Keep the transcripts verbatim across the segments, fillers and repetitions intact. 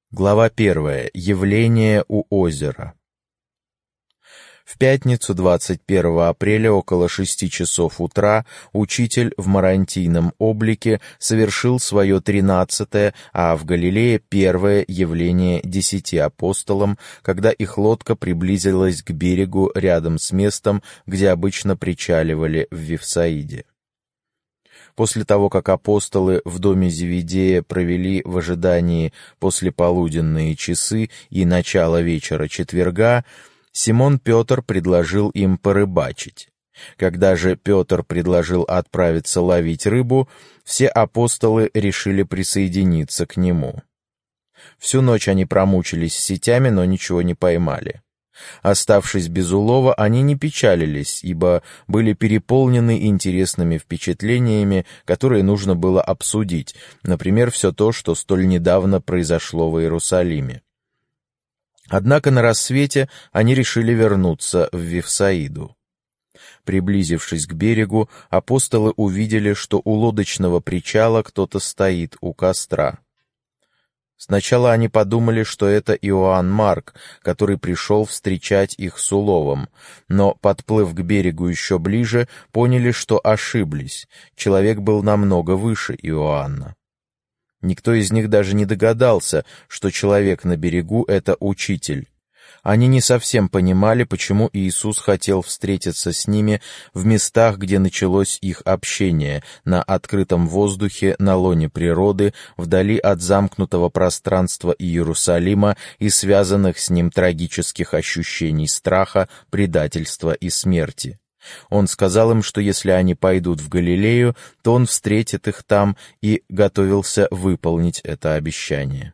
Глава первая. Явление у озера. В пятницу, двадцать первого апреля, около шести часов утра, учитель в марантийном облике совершил свое тринадцатое, а в Галилее первое явление десяти апостолам, когда их лодка приблизилась к берегу рядом с местом, где обычно причаливали в Вифсаиде. После того, как апостолы в доме Зеведея провели в ожидании послеполуденные часы и начало вечера четверга, Симон Петр предложил им порыбачить. Когда же Петр предложил отправиться ловить рыбу, все апостолы решили присоединиться к нему. Всю ночь они промучились сетями, но ничего не поймали. Оставшись без улова, они не печалились, ибо были переполнены интересными впечатлениями, которые нужно было обсудить, например, все то, что столь недавно произошло в Иерусалиме. Однако на рассвете они решили вернуться в Вифсаиду. Приблизившись к берегу, апостолы увидели, что у лодочного причала кто-то стоит у костра. Сначала они подумали, что это Иоанн Марк, который пришел встречать их с уловом, но, подплыв к берегу еще ближе, поняли, что ошиблись. Человек был намного выше Иоанна. Никто из них даже не догадался, что человек на берегу — это учитель. Они не совсем понимали, почему Иисус хотел встретиться с ними в местах, где началось их общение, на открытом воздухе, на лоне природы, вдали от замкнутого пространства Иерусалима и связанных с ним трагических ощущений страха, предательства и смерти. Он сказал им, что если они пойдут в Галилею, то он встретит их там, и готовился выполнить это обещание.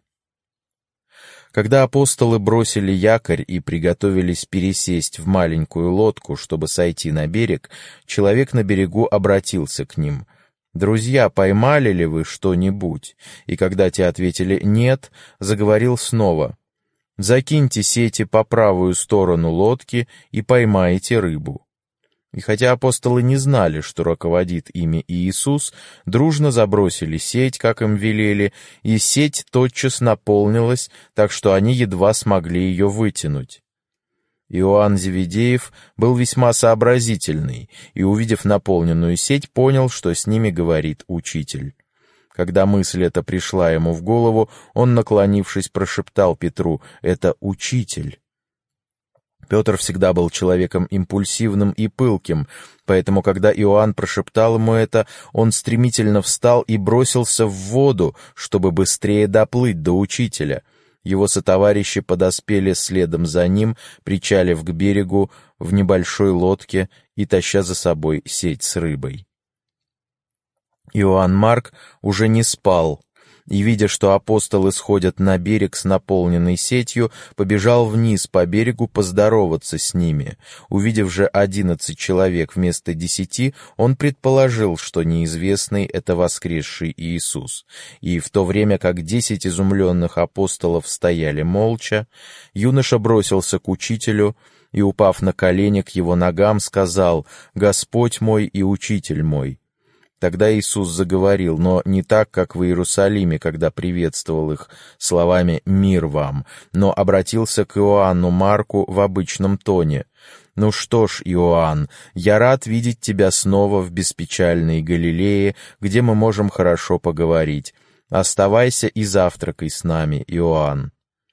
Когда апостолы бросили якорь и приготовились пересесть в маленькую лодку, чтобы сойти на берег, человек на берегу обратился к ним: «Друзья, поймали ли вы что-нибудь?» И когда те ответили «нет», заговорил снова: «Закиньте сети по правую сторону лодки и поймаете рыбу». И хотя апостолы не знали, что руководит ими Иисус, дружно забросили сеть, как им велели, и сеть тотчас наполнилась, так что они едва смогли ее вытянуть. Иоанн Зеведеев был весьма сообразительный и, увидев наполненную сеть, понял, что с ними говорит учитель. Когда мысль эта пришла ему в голову, он, наклонившись, прошептал Петру: «Это учитель». Петр всегда был человеком импульсивным и пылким, поэтому, когда Иоанн прошептал ему это, он стремительно встал и бросился в воду, чтобы быстрее доплыть до учителя. Его сотоварищи подоспели следом за ним, причалив к берегу в небольшой лодке и таща за собой сеть с рыбой. Иоанн Марк уже не спал, и, видя, что апостолы сходят на берег с наполненной сетью, побежал вниз по берегу поздороваться с ними. Увидев же одиннадцать человек вместо десяти, он предположил, что неизвестный — это воскресший Иисус. И в то время как десять изумленных апостолов стояли молча, юноша бросился к учителю и, упав на колени к его ногам, сказал: «Господь мой и учитель мой». Тогда Иисус заговорил, но не так, как в Иерусалиме, когда приветствовал их словами «Мир вам», но обратился к Иоанну Марку в обычном тоне: «Ну что ж, Иоанн, я рад видеть тебя снова в беспечальной Галилее, где мы можем хорошо поговорить. Оставайся и завтракай с нами, Иоанн».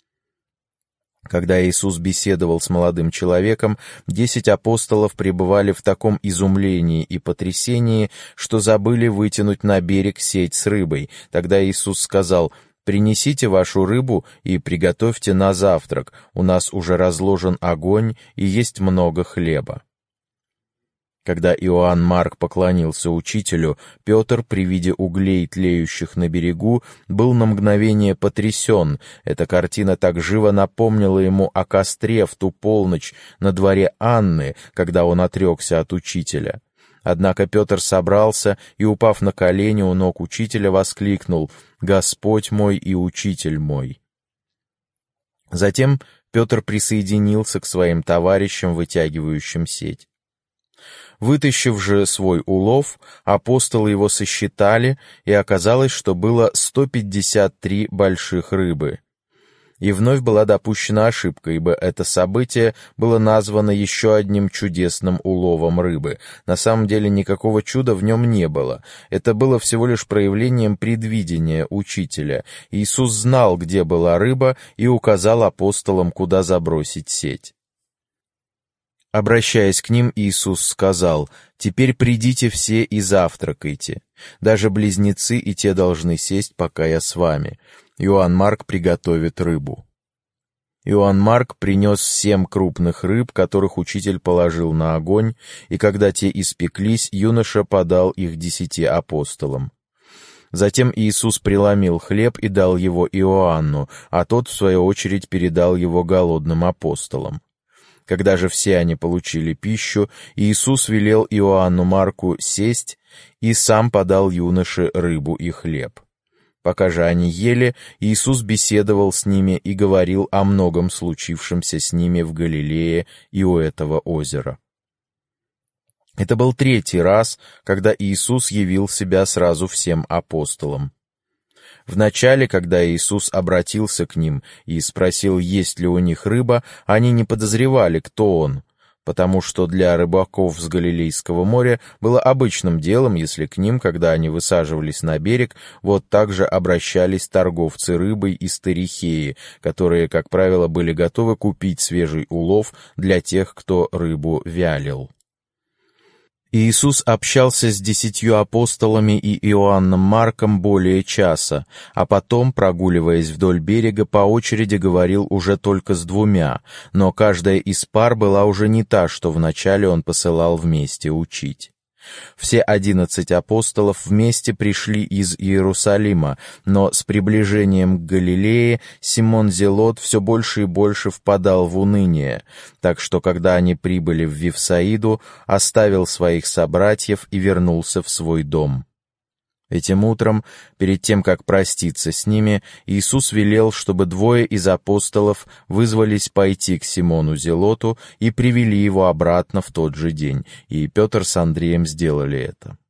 Когда Иисус беседовал с молодым человеком, десять апостолов пребывали в таком изумлении и потрясении, что забыли вытянуть на берег сеть с рыбой. Тогда Иисус сказал: «Принесите вашу рыбу и приготовьте на завтрак, у нас уже разложен огонь и есть много хлеба». Когда Иоанн Марк поклонился учителю, Петр при виде углей, тлеющих на берегу, был на мгновение потрясен. Эта картина так живо напомнила ему о костре в ту полночь на дворе Анны, когда он отрекся от учителя. Однако Петр собрался и, упав на колени у ног учителя, воскликнул: «Господь мой и учитель мой». Затем Петр присоединился к своим товарищам, вытягивающим сеть. Вытащив же свой улов, апостолы его сосчитали, и оказалось, что было сто пятьдесят три больших рыбы. И вновь была допущена ошибка, ибо это событие было названо еще одним чудесным уловом рыбы. На самом деле никакого чуда в нем не было. Это было всего лишь проявлением предвидения учителя. Иисус знал, где была рыба, и указал апостолам, куда забросить сеть. Обращаясь к ним, Иисус сказал: «Теперь придите все и завтракайте. Даже близнецы и те должны сесть, пока я с вами. Иоанн Марк приготовит рыбу». Иоанн Марк принес семь крупных рыб, которых учитель положил на огонь, и когда те испеклись, юноша подал их десяти апостолам. Затем Иисус преломил хлеб и дал его Иоанну, а тот, в свою очередь, передал его голодным апостолам. Когда же все они получили пищу, Иисус велел Иоанну Марку сесть и сам подал юноше рыбу и хлеб. Пока же они ели, Иисус беседовал с ними и говорил о многом случившемся с ними в Галилее и у этого озера. Это был третий раз, когда Иисус явил себя сразу всем апостолам. Вначале, когда Иисус обратился к ним и спросил, есть ли у них рыба, они не подозревали, кто Он, потому что для рыбаков с Галилейского моря было обычным делом, если к ним, когда они высаживались на берег, вот так же обращались торговцы рыбой из Тарихеи, которые, как правило, были готовы купить свежий улов для тех, кто рыбу вялил. Иисус общался с десятью апостолами и Иоанном Марком более часа, а потом, прогуливаясь вдоль берега, по очереди говорил уже только с двумя, но каждая из пар была уже не та, что вначале он посылал вместе учить. Все одиннадцать апостолов вместе пришли из Иерусалима, но с приближением к Галилее Симон Зелот все больше и больше впадал в уныние, так что, когда они прибыли в Вифсаиду, оставил своих собратьев и вернулся в свой дом. Этим утром, перед тем, как проститься с ними, Иисус велел, чтобы двое из апостолов вызвались пойти к Симону Зелоту и привели его обратно в тот же день, и Петр с Андреем сделали это.